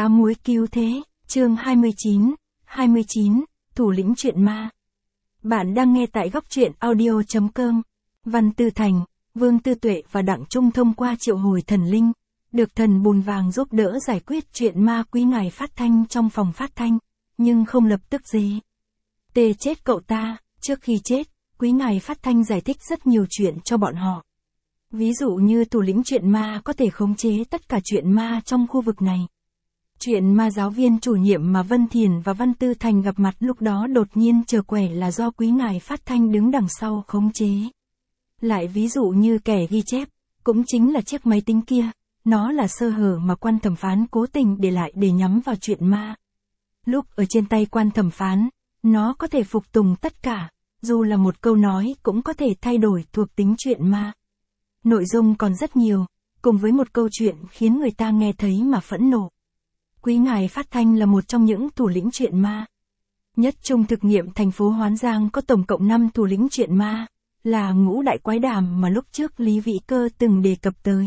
Cá muối cứu thế, chương 29, thủ lĩnh truyện ma. Bạn đang nghe tại góc truyện audio.com. Văn Tư Thành, Vương Tư Tuệ và Đặng Trung thông qua triệu hồi thần linh, được thần bùn vàng giúp đỡ giải quyết chuyện ma quý ngài phát thanh trong phòng phát thanh, nhưng không lập tức tê chết cậu ta. Trước khi chết, quý ngài phát thanh giải thích rất nhiều chuyện cho bọn họ. Ví dụ như thủ lĩnh chuyện ma có thể khống chế tất cả chuyện ma trong khu vực này. Chuyện ma giáo viên chủ nhiệm mà Vân Thiền và Văn Tư Thành gặp mặt lúc đó đột nhiên trở quẻ là do quý ngài phát thanh đứng đằng sau khống chế. Lại ví dụ như kẻ ghi chép, cũng chính là chiếc máy tính kia, nó là sơ hở mà quan thẩm phán cố tình để lại để nhắm vào chuyện ma. Lúc ở trên tay quan thẩm phán, nó có thể phục tùng tất cả, dù là một câu nói cũng có thể thay đổi thuộc tính chuyện ma. Nội dung còn rất nhiều, cùng với một câu chuyện khiến người ta nghe thấy mà phẫn nộ. Quý ngài phát thanh là một trong những thủ lĩnh chuyện ma. Nhất trung thực nghiệm thành phố Hoán Giang có tổng cộng 5 thủ lĩnh chuyện ma, là ngũ đại quái đàm mà lúc trước Lý Vĩ Cơ từng đề cập tới.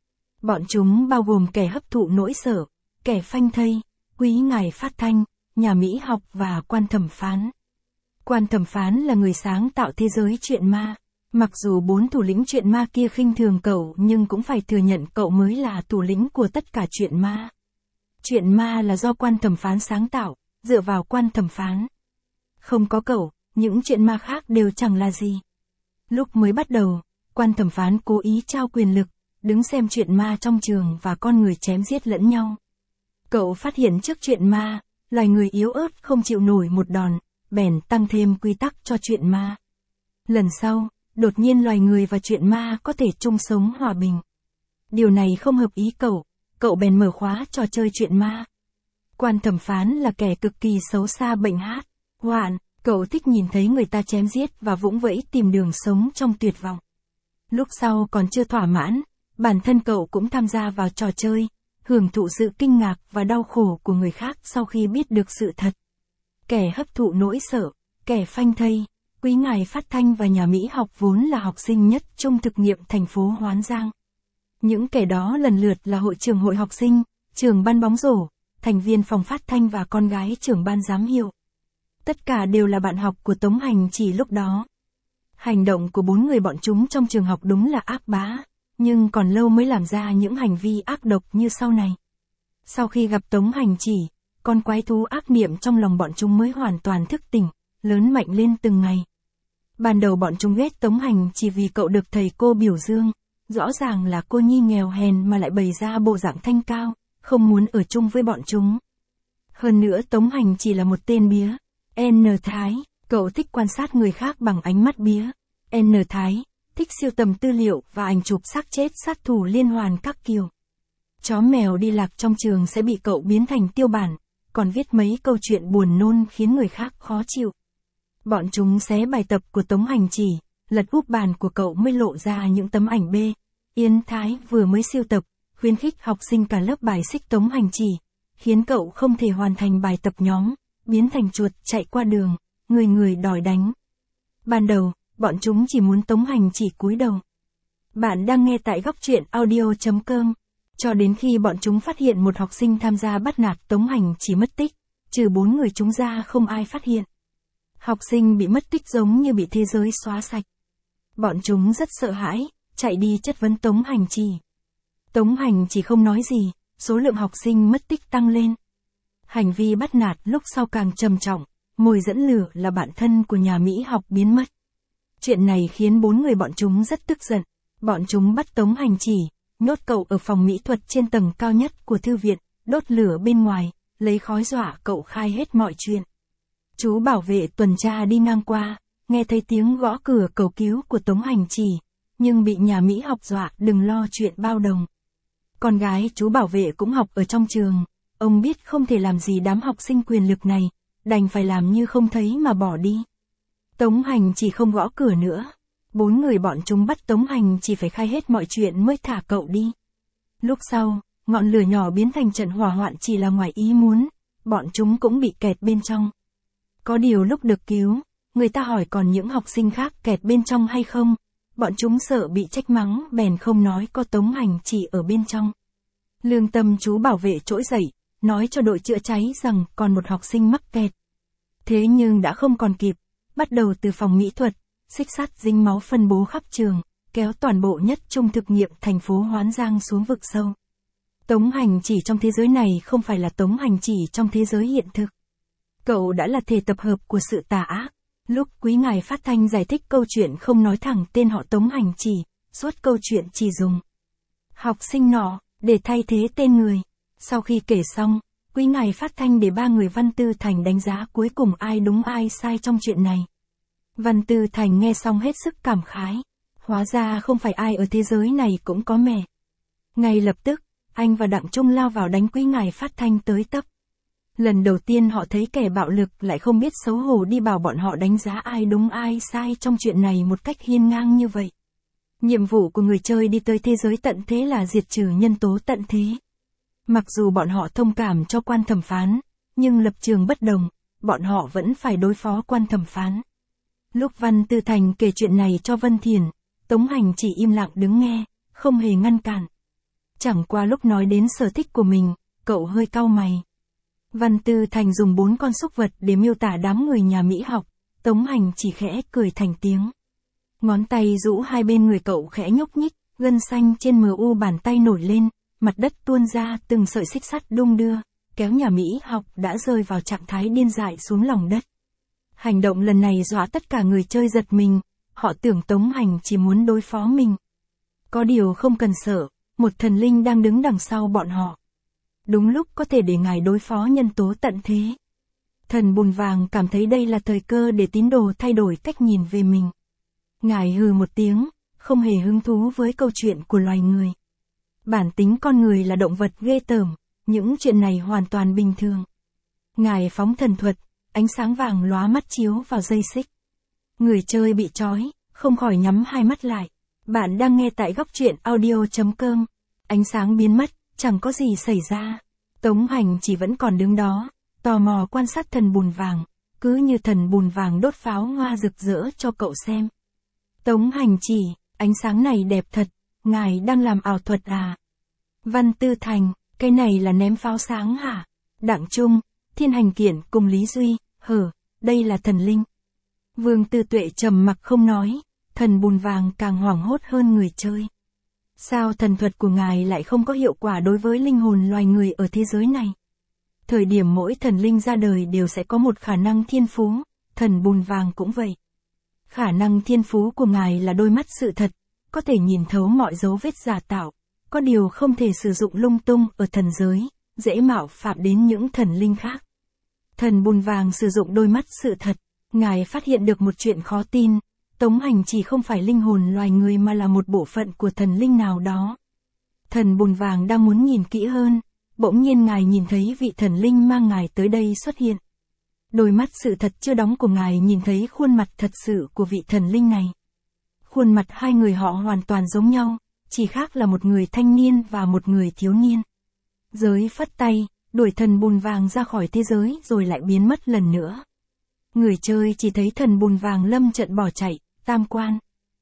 Bọn chúng bao gồm kẻ hấp thụ nỗi sợ, kẻ phanh thây, quý ngài phát thanh, nhà mỹ học và quan thẩm phán. Quan thẩm phán là người sáng tạo thế giới chuyện ma. Mặc dù 4 thủ lĩnh chuyện ma kia khinh thường cậu nhưng cũng phải thừa nhận cậu mới là thủ lĩnh của tất cả chuyện ma. Chuyện ma là do quan thẩm phán sáng tạo, dựa vào quan thẩm phán. Không có cậu, những chuyện ma khác đều chẳng là gì. Lúc mới bắt đầu, quan thẩm phán cố ý trao quyền lực, đứng xem chuyện ma trong trường và con người chém giết lẫn nhau. Cậu phát hiện trước chuyện ma, loài người yếu ớt không chịu nổi một đòn, bèn tăng thêm quy tắc cho chuyện ma. Lần sau, đột nhiên loài người và chuyện ma có thể chung sống hòa bình. Điều này không hợp ý cậu bèn mở khóa trò chơi chuyện ma. Quan thẩm phán là kẻ cực kỳ xấu xa bệnh hoạn, cậu thích nhìn thấy người ta chém giết và vũng vẫy tìm đường sống trong tuyệt vọng. Lúc sau còn chưa thỏa mãn, bản thân cậu cũng tham gia vào trò chơi, hưởng thụ sự kinh ngạc và đau khổ của người khác sau khi biết được sự thật. Kẻ hấp thụ nỗi sợ, kẻ phanh thây, quý ngài phát thanh và nhà mỹ học vốn là học sinh nhất trung thực nghiệm thành phố Hoán Giang. Những kẻ đó lần lượt là hội trưởng hội học sinh, trưởng ban bóng rổ, thành viên phòng phát thanh và con gái trưởng ban giám hiệu. Tất cả đều là bạn học của Tống Hành Chỉ lúc đó. Hành động của 4 người bọn chúng trong trường học đúng là ác bá, nhưng còn lâu mới làm ra những hành vi ác độc như sau này. Sau khi gặp Tống Hành Chỉ, con quái thú ác niệm trong lòng bọn chúng mới hoàn toàn thức tỉnh, lớn mạnh lên từng ngày. Ban đầu bọn chúng ghét Tống Hành chỉ vì cậu được thầy cô biểu dương. Rõ ràng là cô nhi nghèo hèn mà lại bày ra bộ dạng thanh cao, không muốn ở chung với bọn chúng. Hơn nữa Tống Hành chỉ là một tên bía. N. Thái, cậu thích quan sát người khác bằng ánh mắt bía. N. Thái, thích sưu tầm tư liệu và ảnh chụp xác chết sát thủ liên hoàn các kiểu. Chó mèo đi lạc trong trường sẽ bị cậu biến thành tiêu bản, còn viết mấy câu chuyện buồn nôn khiến người khác khó chịu. Bọn chúng xé bài tập của Tống Hành Chỉ, lật úp bàn của cậu mới lộ ra những tấm ảnh B. Yến Thái vừa mới siêu tập, khuyến khích học sinh cả lớp bài xích Tống Hành Chỉ, khiến cậu không thể hoàn thành bài tập nhóm, biến thành chuột chạy qua đường, người đòi đánh. Ban đầu, bọn chúng chỉ muốn Tống Hành Chỉ cúi đầu. Bạn đang nghe tại góc truyện audio.com. Cho đến khi bọn chúng phát hiện một học sinh tham gia bắt nạt Tống Hành Chỉ mất tích, trừ 4 người chúng ra không ai phát hiện. Học sinh bị mất tích giống như bị thế giới xóa sạch. Bọn chúng rất sợ hãi, chạy đi chất vấn Tống Hành Chỉ. Tống Hành Chỉ không nói gì, số lượng học sinh mất tích tăng lên. Hành vi bắt nạt lúc sau càng trầm trọng, mồi dẫn lửa là bạn thân của nhà mỹ học biến mất. Chuyện này khiến 4 người bọn chúng rất tức giận. Bọn chúng bắt Tống Hành Chỉ, nhốt cậu ở phòng mỹ thuật trên tầng cao nhất của thư viện, đốt lửa bên ngoài, lấy khói dọa cậu khai hết mọi chuyện. Chú bảo vệ tuần tra đi ngang qua, nghe thấy tiếng gõ cửa cầu cứu của Tống Hành Chỉ, nhưng bị nhà mỹ học dọa đừng lo chuyện bao đồng. Con gái chú bảo vệ cũng học ở trong trường, ông biết không thể làm gì đám học sinh quyền lực này, đành phải làm như không thấy mà bỏ đi. Tống Hành Chỉ không gõ cửa nữa. 4 người bọn chúng bắt Tống Hành Chỉ phải khai hết mọi chuyện mới thả cậu đi. Lúc sau, ngọn lửa nhỏ biến thành trận hỏa hoạn chỉ là ngoài ý muốn, bọn chúng cũng bị kẹt bên trong. Có điều lúc được cứu, người ta hỏi còn những học sinh khác kẹt bên trong hay không, bọn chúng sợ bị trách mắng bèn không nói có Tống Hành Chỉ ở bên trong. Lương tâm chú bảo vệ trỗi dậy, nói cho đội chữa cháy rằng còn một học sinh mắc kẹt. Thế nhưng đã không còn kịp, bắt đầu từ phòng mỹ thuật, xích sắt dính máu phân bố khắp trường, kéo toàn bộ nhất trung thực nghiệm thành phố Hoán Giang xuống vực sâu. Tống hành chỉ trong thế giới này không phải là tống hành chỉ trong thế giới hiện thực. Cậu đã là thể tập hợp của sự tà ác. Lúc quý ngài phát thanh giải thích câu chuyện không nói thẳng tên họ Tống hành chỉ, suốt câu chuyện chỉ dùng học sinh nọ để thay thế tên người. Sau khi kể xong, quý ngài phát thanh để ba người Văn Tư Thành đánh giá cuối cùng ai đúng ai sai trong chuyện này. Văn Tư Thành nghe xong hết sức cảm khái. Hóa ra không phải ai ở thế giới này cũng có mẹ. Ngay lập tức, anh và Đặng Trung lao vào đánh quý ngài phát thanh tới tấp. Lần đầu tiên họ thấy kẻ bạo lực lại không biết xấu hổ đi bảo bọn họ đánh giá ai đúng ai sai trong chuyện này một cách hiên ngang như vậy. Nhiệm vụ của người chơi đi tới thế giới tận thế là diệt trừ nhân tố tận thế. Mặc dù bọn họ thông cảm cho quan thẩm phán, nhưng lập trường bất đồng, bọn họ vẫn phải đối phó quan thẩm phán. Lúc Văn Tư Thành kể chuyện này cho Vân Thiền, Tống hành chỉ im lặng đứng nghe, không hề ngăn cản. Chẳng qua lúc nói đến sở thích của mình, cậu hơi cau mày. Văn Tư Thành dùng 4 con súc vật để miêu tả đám người nhà Mỹ học, Tống hành chỉ khẽ cười thành tiếng. Ngón tay rũ hai bên người cậu khẽ nhúc nhích, gân xanh trên mu bàn tay nổi lên, mặt đất tuôn ra từng sợi xích sắt đung đưa, kéo nhà Mỹ học đã rơi vào trạng thái điên dại xuống lòng đất. Hành động lần này dọa tất cả người chơi giật mình, họ tưởng Tống hành chỉ muốn đối phó mình. Có điều không cần sợ, một thần linh đang đứng đằng sau bọn họ. Đúng lúc có thể để ngài đối phó nhân tố tận thế. Thần Bùn Vàng cảm thấy đây là thời cơ để tín đồ thay đổi cách nhìn về mình. Ngài hừ một tiếng, không hề hứng thú với câu chuyện của loài người. Bản tính con người là động vật ghê tởm, những chuyện này hoàn toàn bình thường. Ngài phóng thần thuật, ánh sáng vàng lóa mắt chiếu vào dây xích. Người chơi bị trói, không khỏi nhắm hai mắt lại. Bạn đang nghe tại góc truyện audio.com. Ánh sáng biến mất, chẳng có gì xảy ra. Tống hành chỉ vẫn còn đứng đó, tò mò quan sát thần Bùn Vàng, cứ như thần Bùn Vàng đốt pháo hoa rực rỡ cho cậu xem. Tống hành chỉ, ánh sáng này đẹp thật, ngài đang làm ảo thuật à? Văn Tư Thành, cái này là ném pháo sáng hả? Đặng Trung, Thiên Hành Kiện cùng Lý Duy, đây là thần linh. Vương Tư Tuệ trầm mặc không nói, thần Bùn Vàng càng hoảng hốt hơn người chơi. Sao thần thuật của ngài lại không có hiệu quả đối với linh hồn loài người ở thế giới này? Thời điểm mỗi thần linh ra đời đều sẽ có một khả năng thiên phú, thần Bùn Vàng cũng vậy. Khả năng thiên phú của ngài là đôi mắt sự thật, có thể nhìn thấu mọi dấu vết giả tạo, có điều không thể sử dụng lung tung ở thần giới, dễ mạo phạm đến những thần linh khác. Thần Bùn Vàng sử dụng đôi mắt sự thật, ngài phát hiện được một chuyện khó tin, Tống hành chỉ không phải linh hồn loài người mà là một bộ phận của thần linh nào đó. Thần Bùn Vàng đang muốn nhìn kỹ hơn, bỗng nhiên ngài nhìn thấy vị thần linh mang ngài tới đây xuất hiện. Đôi mắt sự thật chưa đóng của ngài nhìn thấy khuôn mặt thật sự của vị thần linh này. Khuôn mặt hai người họ hoàn toàn giống nhau, chỉ khác là một người thanh niên và một người thiếu niên. Giới phất tay, đuổi thần Bùn Vàng ra khỏi thế giới rồi lại biến mất lần nữa. Người chơi chỉ thấy thần Bùn Vàng lâm trận bỏ chạy, tam quan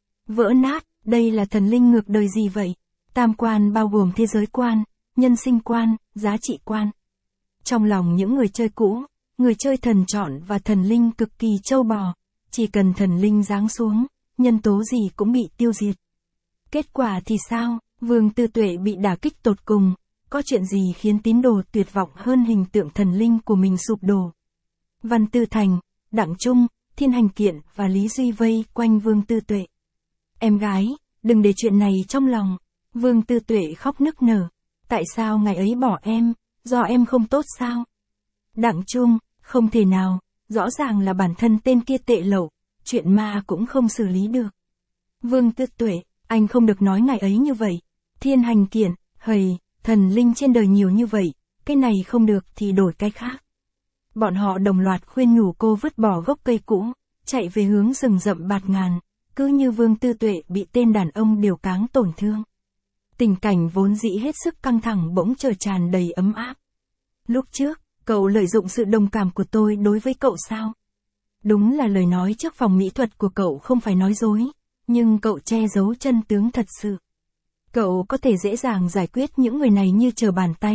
vỡ nát, đây là thần linh ngược đời gì vậy? Tam quan bao gồm thế giới quan, nhân sinh quan, giá trị quan. Trong lòng những người chơi cũ, người chơi thần chọn và thần linh cực kỳ trâu bò, chỉ cần thần linh giáng xuống, nhân tố gì cũng bị tiêu diệt. Kết quả thì sao? Vương Tư Tuệ bị đả kích tột cùng, có chuyện gì khiến tín đồ tuyệt vọng hơn hình tượng thần linh của mình sụp đổ? Văn Tư Thành, Đặng Trung, Thiên Hành Kiện và Lý Duy vây quanh Vương Tư Tuệ. Em gái, đừng để chuyện này trong lòng. Vương Tư Tuệ khóc nức nở. Tại sao ngày ấy bỏ em? Do em không tốt sao? Đặng Trung, không thể nào, rõ ràng là bản thân tên kia tệ lậu, chuyện ma cũng không xử lý được. Vương Tư Tuệ, anh không được nói ngày ấy như vậy. Thiên Hành Kiện, thần linh trên đời nhiều như vậy, cái này không được thì đổi cái khác. Bọn họ đồng loạt khuyên nhủ cô vứt bỏ gốc cây cũ, chạy về hướng rừng rậm bạt ngàn, cứ như Vương Tư Tuệ bị tên đàn ông điều cáng tổn thương. Tình cảnh vốn dĩ hết sức căng thẳng bỗng trở tràn đầy ấm áp. Lúc trước, cậu lợi dụng sự đồng cảm của tôi đối với cậu sao? Đúng là lời nói trước phòng mỹ thuật của cậu không phải nói dối, nhưng cậu che giấu chân tướng thật sự. Cậu có thể dễ dàng giải quyết những người này như trở bàn tay,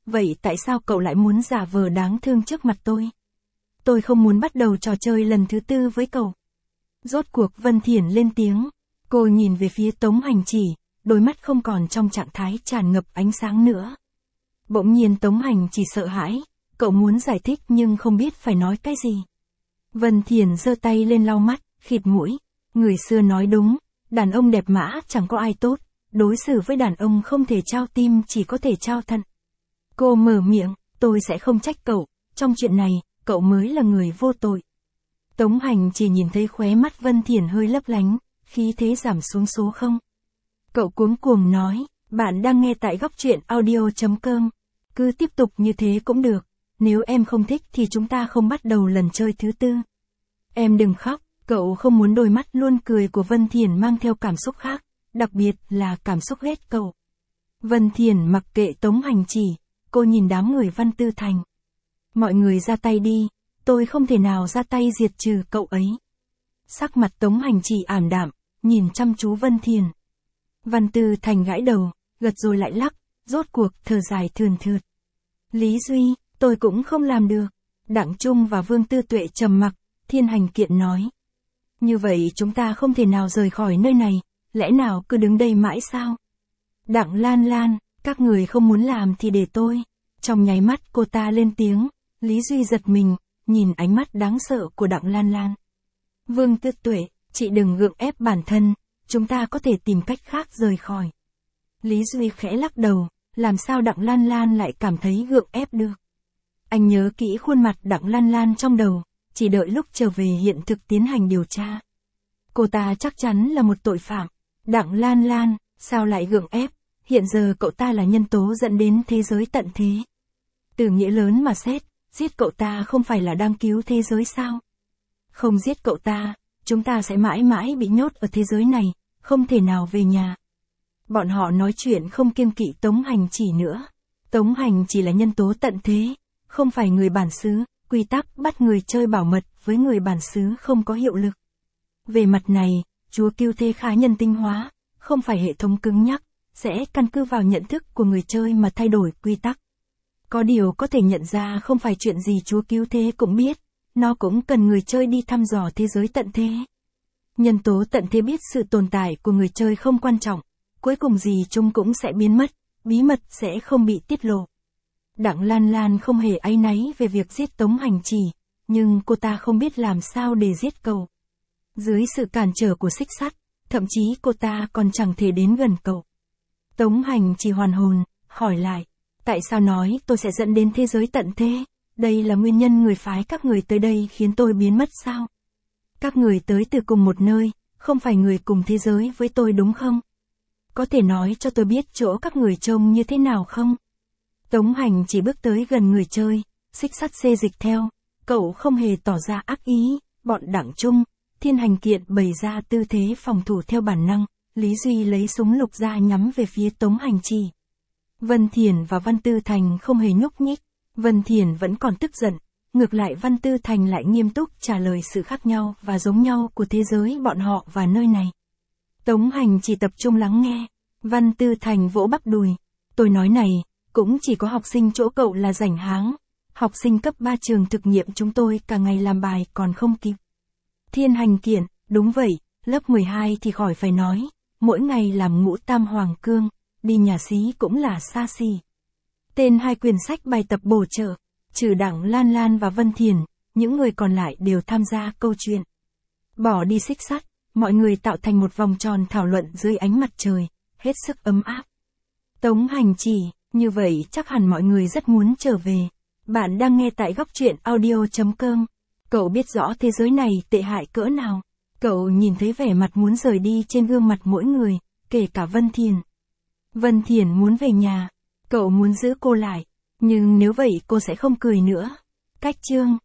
vậy tại sao cậu lại muốn giả vờ đáng thương trước mặt tôi? Tôi không muốn bắt đầu trò chơi lần thứ 4 với cậu. Rốt cuộc Vân Thiển lên tiếng. Cô nhìn về phía Tống Hành Chỉ, đôi mắt không còn trong trạng thái tràn ngập ánh sáng nữa. Bỗng nhiên Tống Hành Chỉ sợ hãi, cậu muốn giải thích nhưng không biết phải nói cái gì. Vân Thiển giơ tay lên lau mắt, khịt mũi. Người xưa nói đúng, đàn ông đẹp mã chẳng có ai tốt, đối xử với đàn ông không thể trao tim chỉ có thể trao thận. Cô mở miệng, tôi sẽ không trách cậu, trong chuyện này, cậu mới là người vô tội. Tống Hành chỉ nhìn thấy khóe mắt Vân Thiển hơi lấp lánh, khí thế giảm xuống số 0. Cậu cuống cuồng nói, bạn đang nghe tại góc truyện audio.com. Cứ tiếp tục như thế cũng được, nếu em không thích thì chúng ta không bắt đầu lần chơi thứ 4. Em đừng khóc, cậu không muốn đôi mắt luôn cười của Vân Thiển mang theo cảm xúc khác, đặc biệt là cảm xúc ghét cậu. Vân Thiển mặc kệ Tống Hành Chỉ, cô nhìn đám người Văn Tư Thành. Mọi người ra tay đi, tôi không thể nào ra tay diệt trừ cậu ấy. Sắc mặt Tống Hành Chỉ ảm đạm, nhìn chăm chú Vân Thiển. Văn Tư Thành gãi đầu, gật rồi lại lắc, rốt cuộc thở dài thườn thượt. Lý Duy, tôi cũng không làm được. Đặng Trung và Vương Tư Tuệ trầm mặc, Thiên Hành Kiện nói. Như vậy chúng ta không thể nào rời khỏi nơi này, lẽ nào cứ đứng đây mãi sao? Đặng Lan Lan, các người không muốn làm thì để tôi. Trong nháy mắt cô ta lên tiếng, Lý Duy giật mình, nhìn ánh mắt đáng sợ của Đặng Lan Lan. Vương Tư Tuệ, chị đừng gượng ép bản thân, chúng ta có thể tìm cách khác rời khỏi. Lý Duy khẽ lắc đầu, làm sao Đặng Lan Lan lại cảm thấy gượng ép được. Anh nhớ kỹ khuôn mặt Đặng Lan Lan trong đầu, chỉ đợi lúc trở về hiện thực tiến hành điều tra. Cô ta chắc chắn là một tội phạm. Đặng Lan Lan, sao lại gượng ép, hiện giờ cậu ta là nhân tố dẫn đến thế giới tận thế. Từ nghĩa lớn mà xét, giết cậu ta không phải là đang cứu thế giới sao? Không giết cậu ta, chúng ta sẽ mãi mãi bị nhốt ở thế giới này, không thể nào về nhà. Bọn họ nói chuyện không kiêng kỵ Tống Hành Chỉ nữa. Tống Hành chỉ là nhân tố tận thế, không phải người bản xứ, quy tắc bắt người chơi bảo mật với người bản xứ không có hiệu lực. Về mặt này, Chúa Cứu Thế khá nhân tinh hóa, không phải hệ thống cứng nhắc, sẽ căn cứ vào nhận thức của người chơi mà thay đổi quy tắc. Có điều có thể nhận ra không phải chuyện gì Chúa Cứu Thế cũng biết, nó cũng cần người chơi đi thăm dò thế giới tận thế. Nhân tố tận thế biết sự tồn tại của người chơi không quan trọng, cuối cùng gì chúng cũng sẽ biến mất, bí mật sẽ không bị tiết lộ. Đặng Lan Lan không hề áy náy về việc giết Tống Hành Chỉ, nhưng cô ta không biết làm sao để giết cậu. Dưới sự cản trở của xích sắt, thậm chí cô ta còn chẳng thể đến gần cậu. Tống Hành Chỉ hoàn hồn, hỏi lại, tại sao nói tôi sẽ dẫn đến thế giới tận thế? Đây là nguyên nhân người phái các người tới đây khiến tôi biến mất sao? Các người tới từ cùng một nơi, không phải người cùng thế giới với tôi đúng không? Có thể nói cho tôi biết chỗ các người trông như thế nào không? Tống Hành Chỉ bước tới gần người chơi, xích sắt xê dịch theo, cậu không hề tỏ ra ác ý, bọn Đặng Trung, Thiên Hành Kiện bày ra tư thế phòng thủ theo bản năng, Lý Duy lấy súng lục ra nhắm về phía Tống Hành Chỉ. Vân Thiển và Văn Tư Thành không hề nhúc nhích, Vân Thiển vẫn còn tức giận, ngược lại Văn Tư Thành lại nghiêm túc trả lời sự khác nhau và giống nhau của thế giới bọn họ và nơi này. Tống Hành Chỉ tập trung lắng nghe, Văn Tư Thành vỗ bắp đùi, tôi nói này, cũng chỉ có học sinh chỗ cậu là rảnh háng, học sinh cấp 3 trường thực nghiệm chúng tôi cả ngày làm bài còn không kịp. Thiên Hành Kiện, đúng vậy, lớp 12 thì khỏi phải nói, mỗi ngày làm ngũ tam hoàng cương, đi nhà xí cũng là xa xỉ. Tên 2 quyển sách bài tập bổ trợ, trừ Đặng Lan Lan và Vân Thiển, những người còn lại đều tham gia câu chuyện. Bỏ đi xích sắt, mọi người tạo thành một vòng tròn thảo luận dưới ánh mặt trời, hết sức ấm áp. Tống Hành Chỉ, như vậy chắc hẳn mọi người rất muốn trở về. Bạn đang nghe tại góc truyện audio.com. Cậu biết rõ thế giới này tệ hại cỡ nào. Cậu nhìn thấy vẻ mặt muốn rời đi trên gương mặt mỗi người, kể cả Vân Thiển. Vân Thiển muốn về nhà. Cậu muốn giữ cô lại. Nhưng nếu vậy cô sẽ không cười nữa. Cách chương